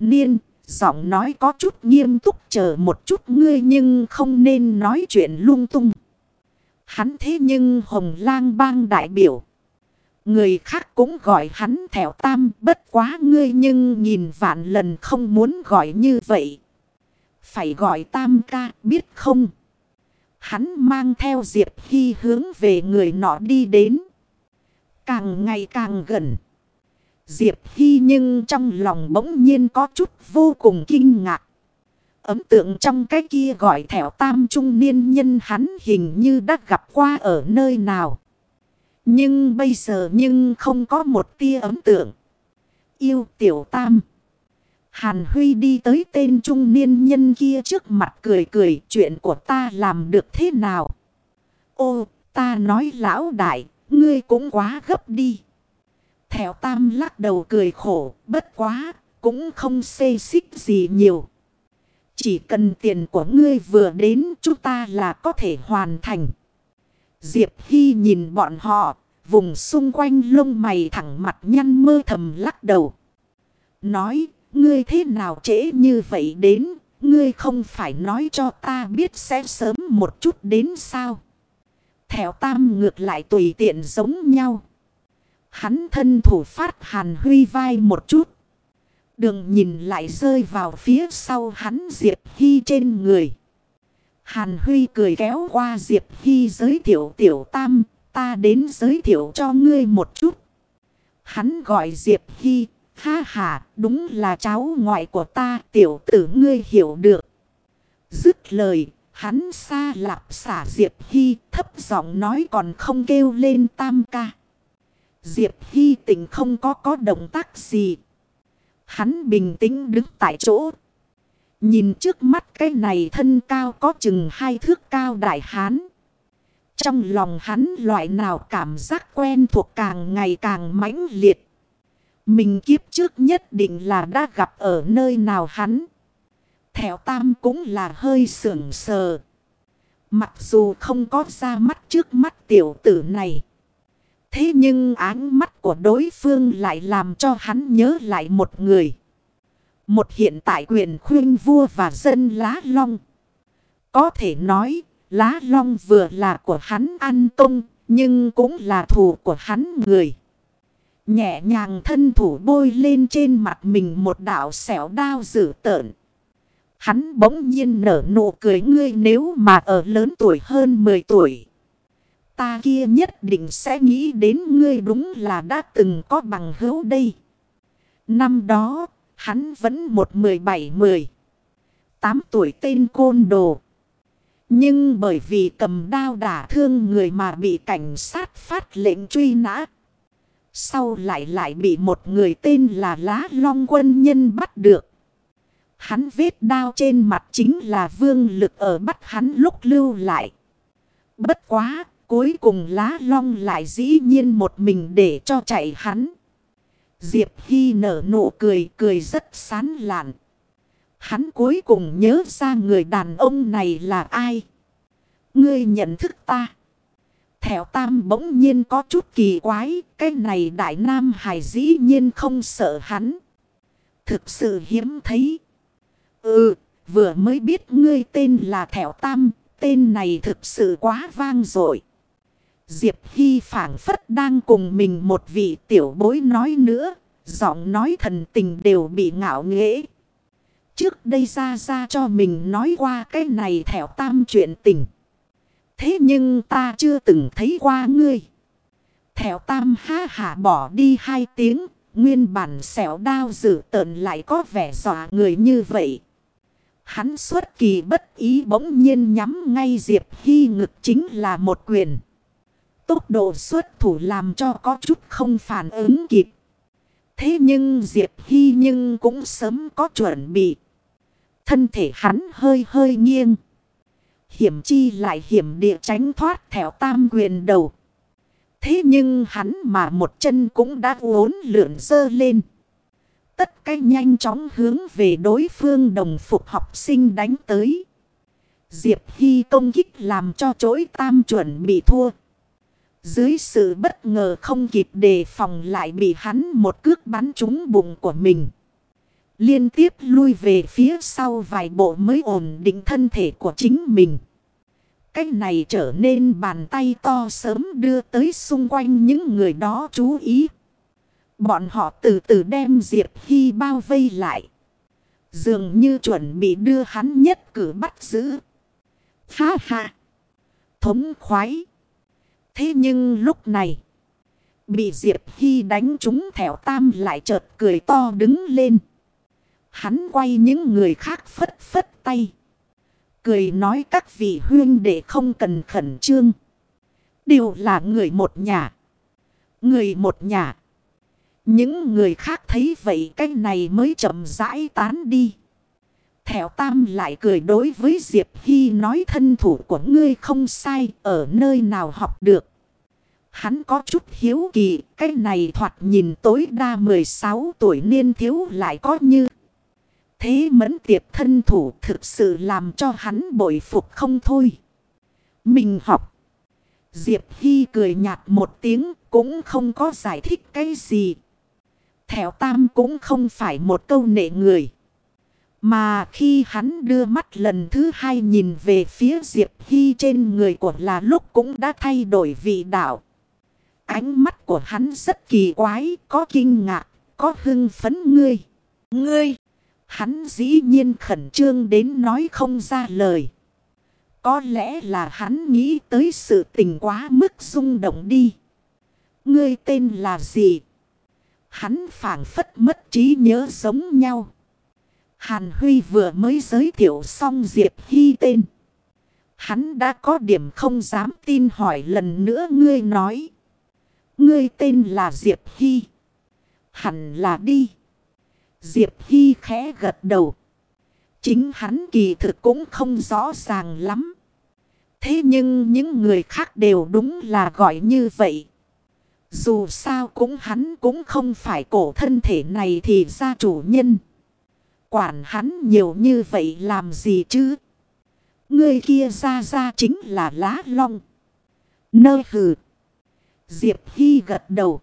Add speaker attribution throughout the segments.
Speaker 1: niên, giọng nói có chút nghiêm túc, chờ một chút ngươi nhưng không nên nói chuyện lung tung. Hắn thế nhưng Hồng Lang Bang đại biểu. Người khác cũng gọi hắn Thẻo Tam, bất quá ngươi nhưng nghìn vạn lần không muốn gọi như vậy. Phải gọi Tam ca, biết không? Hắn mang theo Diệp Hy hướng về người nọ đi đến. Càng ngày càng gần. Diệp Hy nhưng trong lòng bỗng nhiên có chút vô cùng kinh ngạc. Ấn tượng trong cái kia gọi Thẻo Tam trung niên nhân hắn hình như đã gặp qua ở nơi nào. Nhưng bây giờ nhưng không có một tia ấn tượng. Yêu Tiểu Tam. Hàn Huy đi tới tên trung niên nhân kia trước mặt cười cười, chuyện của ta làm được thế nào? Ô, ta nói lão đại, ngươi cũng quá gấp đi. Thẻo Tam lắc đầu cười khổ, bất quá, cũng không xê xích gì nhiều. Chỉ cần tiền của ngươi vừa đến, chúng ta là có thể hoàn thành. Diệp Hy nhìn bọn họ, vùng xung quanh lông mày thẳng mặt nhăn mơ thầm lắc đầu. Nói, ngươi thế nào trễ như vậy đến, ngươi không phải nói cho ta biết sẽ sớm một chút đến sao? Thẻo Tam ngược lại tùy tiện giống nhau. Hắn thân thủ phát Hàn Huy vai một chút. Đường nhìn lại rơi vào phía sau hắn Diệp Hy trên người. Hàn Huy cười kéo qua Diệp Hy giới thiệu Tiểu Tam, ta đến giới thiệu cho ngươi một chút. Hắn gọi Diệp Hy, ha ha, đúng là cháu ngoại của ta, tiểu tử ngươi hiểu được. Dứt lời, hắn xa lạp xả Diệp Hy, thấp giọng nói còn không kêu lên Tam ca. Diệp Hy tỉnh không có động tác gì. Hắn bình tĩnh đứng tại chỗ. Nhìn trước mắt cái này thân cao có chừng 2 thước cao đại hán. Trong lòng hắn loại nào cảm giác quen thuộc càng ngày càng mãnh liệt. Mình kiếp trước nhất định là đã gặp ở nơi nào hắn. Thẻo Tam cũng là hơi sưởng sờ. Mặc dù không có ra mắt trước mắt tiểu tử này. Thế nhưng áng mắt của đối phương lại làm cho hắn nhớ lại một người. Một hiện tại quyền khuyên vua và dân Lá Long. Có thể nói, Lá Long vừa là của hắn ăn công, nhưng cũng là thù của hắn người. Nhẹ nhàng thân thủ bôi lên trên mặt mình một đạo xẻo đao dữ tợn. Hắn bỗng nhiên nở nụ cười, ngươi nếu mà ở lớn tuổi hơn 10 tuổi. Ta kia nhất định sẽ nghĩ đến ngươi, đúng là đã từng có bằng hữu đây. Năm đó, hắn vẫn một 17-18 tuổi tên côn đồ. Nhưng bởi vì cầm đao đả thương người mà bị cảnh sát phát lệnh truy nã. Sau lại bị một người tên là Lá Long quân nhân bắt được. Hắn vết đao trên mặt chính là Vương Lực ở bắt hắn lúc lưu lại. Bất quá, cuối cùng Lá Long lại dĩ nhiên một mình để cho chạy hắn. Diệp Hy nở nụ cười, cười rất sán lạn. Hắn cuối cùng nhớ ra người đàn ông này là ai. Ngươi nhận thức ta. Thẻo Tam bỗng nhiên có chút kỳ quái. Cái này đại nam hài dĩ nhiên không sợ hắn. Thực sự hiếm thấy. Vừa mới biết ngươi tên là Thẻo Tam. Tên này thực sự quá vang dội. Diệp Hy phảng phất đang cùng mình một vị tiểu bối nói nữa. Giọng nói thần tình đều bị ngạo nghễ. Trước đây ra cho mình nói qua cái này Thẻo Tam chuyện tình. Thế nhưng ta chưa từng thấy qua ngươi. Thẻo Tam ha hả bỏ đi 2 tiếng. Nguyên bản xẻo đao dữ tợn lại có vẻ dọa người như vậy. Hắn xuất kỳ bất ý bỗng nhiên nhắm ngay Diệp Hy ngực chính là một quyền. Tốc độ xuất thủ làm cho có chút không phản ứng kịp. Thế nhưng Diệp Hy nhưng cũng sớm có chuẩn bị. Thân thể hắn hơi nghiêng. Hiểm chi lại hiểm địa tránh thoát Thẻo Tam quyền đầu. Thế nhưng hắn mà một chân cũng đã uốn lượn dơ lên. Tất cả nhanh chóng hướng về đối phương đồng phục học sinh đánh tới. Diệp Hy công kích làm cho Chối Tam chuẩn bị thua. Dưới sự bất ngờ không kịp đề phòng lại bị hắn một cước bắn trúng bụng của mình. Liên tiếp lui về phía sau vài bộ mới ổn định thân thể của chính mình. Cái này trở nên bàn tay to sớm đưa tới xung quanh những người đó chú ý. Bọn họ từ từ đem Diệp Hy bao vây lại. Dường như chuẩn bị đưa hắn nhất cử bắt giữ. Ha ha! Thống khoái! Thế nhưng lúc này, bị Diệp Hy đánh trúng Thẻo Tam lại chợt cười to đứng lên. Hắn quay những người khác phất phất tay. Cười nói các vị huynh đệ không cần khẩn trương. Đều là người một nhà. Người một nhà. Những người khác thấy vậy cái này mới chậm rãi tán đi. Thẻo Tam lại cười đối với Diệp Hy nói thân thủ của ngươi không sai ở nơi nào học được. Hắn có chút hiếu kỳ cái này thoạt nhìn tối đa 16 tuổi niên thiếu lại có như. Thế mẫn tiệp thân thủ thực sự làm cho hắn bội phục không thôi. Mình học. Diệp Hy cười nhạt một tiếng cũng không có giải thích cái gì. Thẻo Tam cũng không phải một câu nệ người. Mà khi hắn đưa mắt lần thứ hai nhìn về phía Diệp Hy trên người của là lúc cũng đã thay đổi vị đạo. Ánh mắt của hắn rất kỳ quái, có kinh ngạc, có hưng phấn ngươi. Hắn dĩ nhiên khẩn trương đến nói không ra lời. Có lẽ là hắn nghĩ tới sự tình quá mức rung động đi. Ngươi tên là gì? Hắn phảng phất mất trí nhớ giống nhau. Hàn Huy vừa mới giới thiệu xong Diệp Hy tên. Hắn đã có điểm không dám tin hỏi lần nữa ngươi nói. Ngươi tên là Diệp Hy. Hẳn là đi. Diệp Hy khẽ gật đầu. Chính hắn kỳ thực cũng không rõ ràng lắm. Thế nhưng những người khác đều đúng là gọi như vậy. Dù sao cũng hắn cũng không phải cổ thân thể này thì ra chủ nhân. Quản hắn nhiều như vậy làm gì chứ? Người kia ra chính là Lá Long. Nơ hừ. Diệp Hy gật đầu.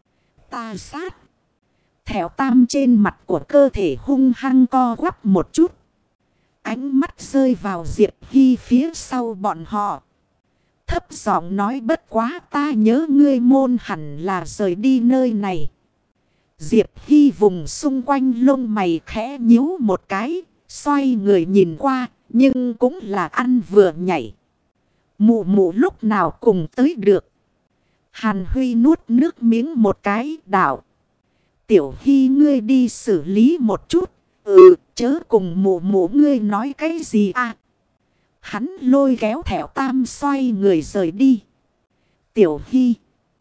Speaker 1: Ta sát. Thẻo Tam trên mặt của cơ thể hung hăng co quắp một chút. Ánh mắt rơi vào Diệp Hy phía sau bọn họ. Thấp giọng nói bất quá ta nhớ ngươi môn hẳn là rời đi nơi này. Diệp Hy vùng xung quanh lông mày khẽ nhíu một cái. Xoay người nhìn qua nhưng cũng là ăn vừa nhảy. Mụ mụ lúc nào cùng tới được. Hàn Huy nuốt nước miếng một cái đạo. Tiểu Hy ngươi đi xử lý một chút. Chớ cùng mụ mụ ngươi nói cái gì à. Hắn lôi kéo Thẻo Tam xoay người rời đi. Tiểu Hy.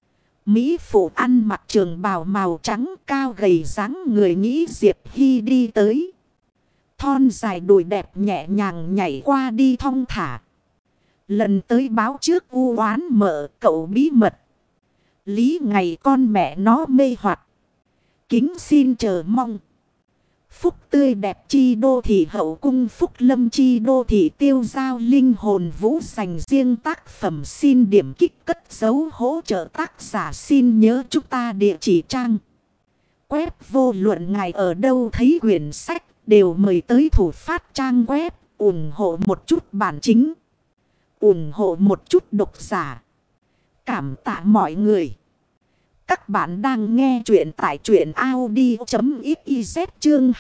Speaker 1: Mỹ phụ ăn mặc trường bào màu trắng cao gầy dáng người nghĩ Diệp Hy đi tới. Thon dài đùi đẹp nhẹ nhàng nhảy qua đi thong thả. Lần tới báo trước u oán mở cậu bí mật. Lý ngày con mẹ nó mê hoặc. Kính xin chờ mong. Phúc tươi đẹp chi đô thị hậu cung phúc lâm chi đô thị tiêu giao linh hồn vũ dành riêng tác phẩm xin điểm kích cất dấu hỗ trợ tác giả xin nhớ chúng ta địa chỉ trang. Web vô luận ngài ở đâu thấy quyển sách đều mời tới thủ phát trang web ủng hộ một chút bản chính. Ủng hộ một chút độc giả. Cảm tạ mọi người. Các bạn đang nghe chuyện tại truyện audio.xyz chương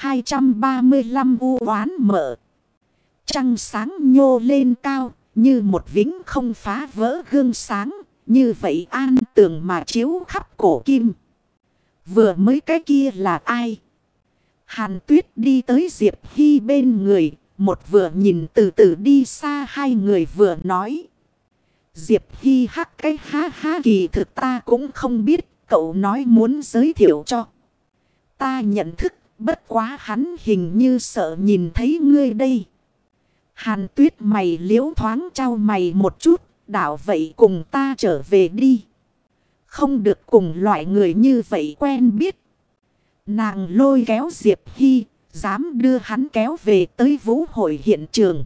Speaker 1: 235 u oán mở. Trăng sáng nhô lên cao như một vĩnh không phá vỡ gương sáng. Như vậy an tường mà chiếu khắp cổ kim. Vừa mới cái kia là ai? Hàn Tuyết đi tới Diệp Hy bên người. Một vừa nhìn từ từ đi xa hai người vừa nói. Diệp Hy hắc cái ha ha kỳ thực ta cũng không biết. Cậu nói muốn giới thiệu cho. Ta nhận thức bất quá hắn hình như sợ nhìn thấy ngươi đây. Hàn Tuyết mày liếu thoáng trao mày một chút. Đảo vậy cùng ta trở về đi. Không được cùng loại người như vậy quen biết. Nàng lôi kéo Diệp Hy. Dám đưa hắn kéo về tới vũ hội hiện trường.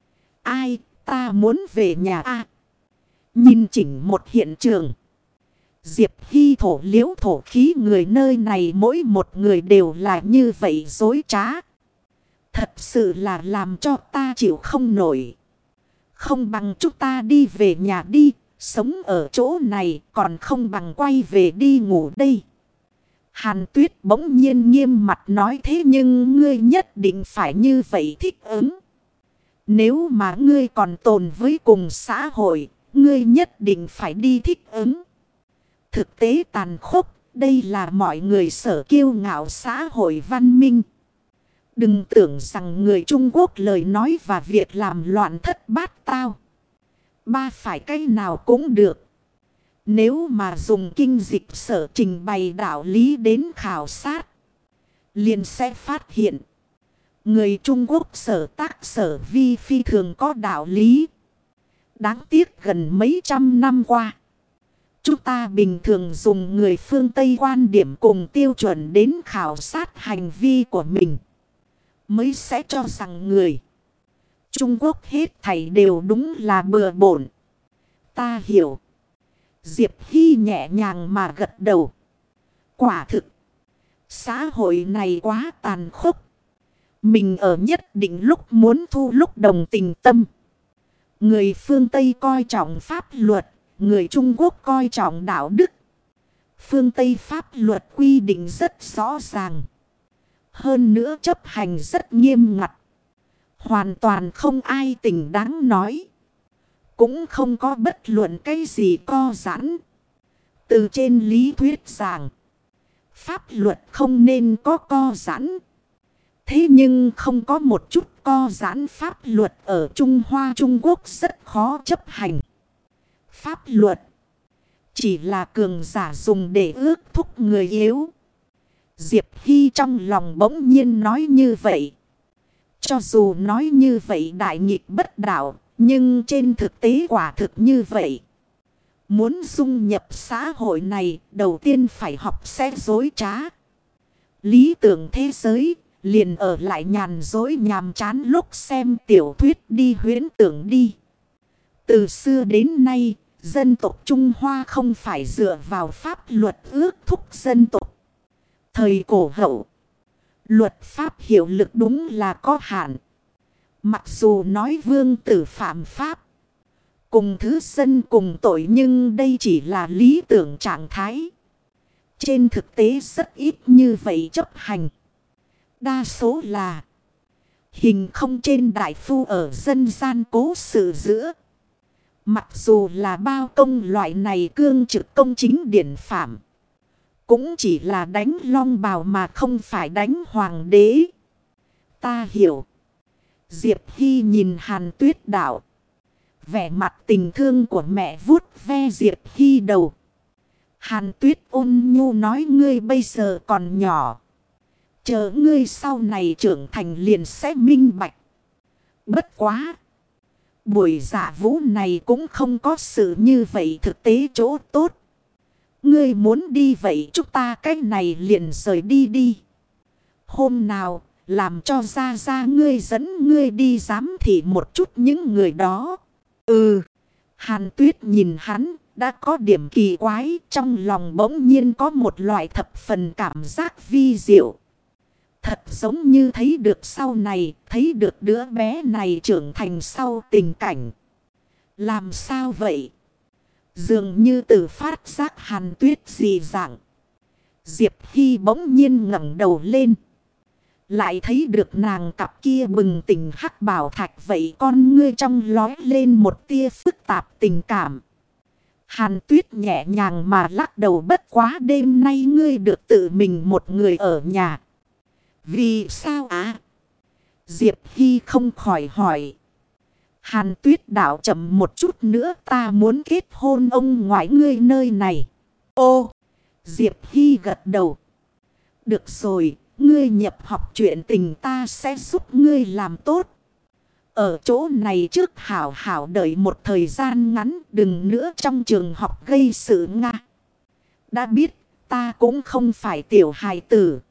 Speaker 1: Ai ta muốn về nhà a. Nhìn chỉnh một hiện trường. Diệp Hy thổ liễu thổ khí, người nơi này mỗi một người đều là như vậy dối trá. Thật sự là làm cho ta chịu không nổi. Không bằng chúng ta đi về nhà đi. Sống ở chỗ này còn không bằng quay về đi ngủ đây. Hàn Tuyết bỗng nhiên nghiêm mặt nói, thế nhưng ngươi nhất định phải như vậy thích ứng. Nếu mà ngươi còn tồn với cùng xã hội, ngươi nhất định phải đi thích ứng. Thực tế tàn khốc, đây là mọi người sở kiêu ngạo xã hội văn minh. Đừng tưởng rằng người Trung Quốc lời nói và việc làm loạn thất bát tao. Ba phải cái nào cũng được. Nếu mà dùng kinh dịch sở trình bày đạo lý đến khảo sát, liền sẽ phát hiện người Trung Quốc sở tác sở vi phi thường có đạo lý. Đáng tiếc gần mấy trăm năm qua, chúng ta bình thường dùng người phương Tây quan điểm cùng tiêu chuẩn đến khảo sát hành vi của mình, mới sẽ cho rằng người Trung Quốc hết thảy đều đúng là bừa bộn. Ta hiểu. Diệp Hy nhẹ nhàng mà gật đầu. Quả thực, xã hội này quá tàn khốc. Mình ở nhất định lúc muốn thu lúc đồng tình tâm. Người phương Tây coi trọng pháp luật, người Trung Quốc coi trọng đạo đức. Phương Tây pháp luật quy định rất rõ ràng. Hơn nữa chấp hành rất nghiêm ngặt. Hoàn toàn không ai tình đáng nói. Cũng không có bất luận cái gì co giãn. Từ trên lý thuyết rằng, pháp luật không nên có co giãn. Thế nhưng không có một chút co giãn, pháp luật ở Trung Hoa Trung Quốc rất khó chấp hành. Pháp luật chỉ là cường giả dùng để ước thúc người yếu. Diệp Hy trong lòng bỗng nhiên nói như vậy. Cho dù nói như vậy đại nghịch bất đạo, nhưng trên thực tế quả thực như vậy. Muốn dung nhập xã hội này, đầu tiên phải học sẽ dối trá. Lý tưởng thế giới liền ở lại nhàn dối nhàm chán lúc xem tiểu thuyết đi huyễn tưởng đi. Từ xưa đến nay, dân tộc Trung Hoa không phải dựa vào pháp luật ước thúc dân tộc. Thời cổ hậu, luật pháp hiệu lực đúng là có hạn. Mặc dù nói vương tử phạm pháp, cùng thứ dân cùng tội, nhưng đây chỉ là lý tưởng trạng thái. Trên thực tế rất ít như vậy chấp hành. Đa số là hình không trên đại phu ở dân gian cố sự giữa. Mặc dù là bao công loại này cương trực công chính điển phạm, cũng chỉ là đánh long bào mà không phải đánh hoàng đế. Ta hiểu. Diệp Hy nhìn Hàn Tuyết đạo. Vẻ mặt tình thương của mẹ vuốt ve Diệp Hy đầu. Hàn Tuyết ôn nhu nói, ngươi bây giờ còn nhỏ. Chờ ngươi sau này trưởng thành liền sẽ minh bạch. Bất quá. Buổi dạ vũ này cũng không có sự như vậy thực tế chỗ tốt. Ngươi muốn đi vậy chúng ta cái này liền rời đi đi. Hôm nào làm cho ra ngươi dẫn ngươi đi giám thị một chút những người đó. Ừ. Hàn Tuyết nhìn hắn đã có điểm kỳ quái, trong lòng bỗng nhiên có một loại thập phần cảm giác vi diệu. Thật giống như thấy được sau này, thấy được đứa bé này trưởng thành sau tình cảnh. Làm sao vậy? Dường như từ phát giác Hàn Tuyết dị dạng. Diệp Hy bỗng nhiên ngẩng đầu lên. Lại thấy được nàng cặp kia bừng tỉnh hắc bảo thạch vậy, con ngươi trong lói lên một tia phức tạp tình cảm. Hàn Tuyết nhẹ nhàng mà lắc đầu, bất quá đêm nay ngươi được tự mình một người ở nhà. Vì sao á? Diệp Hy không khỏi hỏi. Hàn Tuyết đạo chậm một chút nữa, ta muốn kết hôn ông ngoại ngươi nơi này. Ô! Diệp Hy gật đầu. Được rồi, ngươi nhập học chuyện tình ta sẽ giúp ngươi làm tốt. Ở chỗ này trước hảo hảo đợi một thời gian ngắn, đừng nữa trong trường học gây sự nga. Đã biết, ta cũng không phải tiểu hài tử.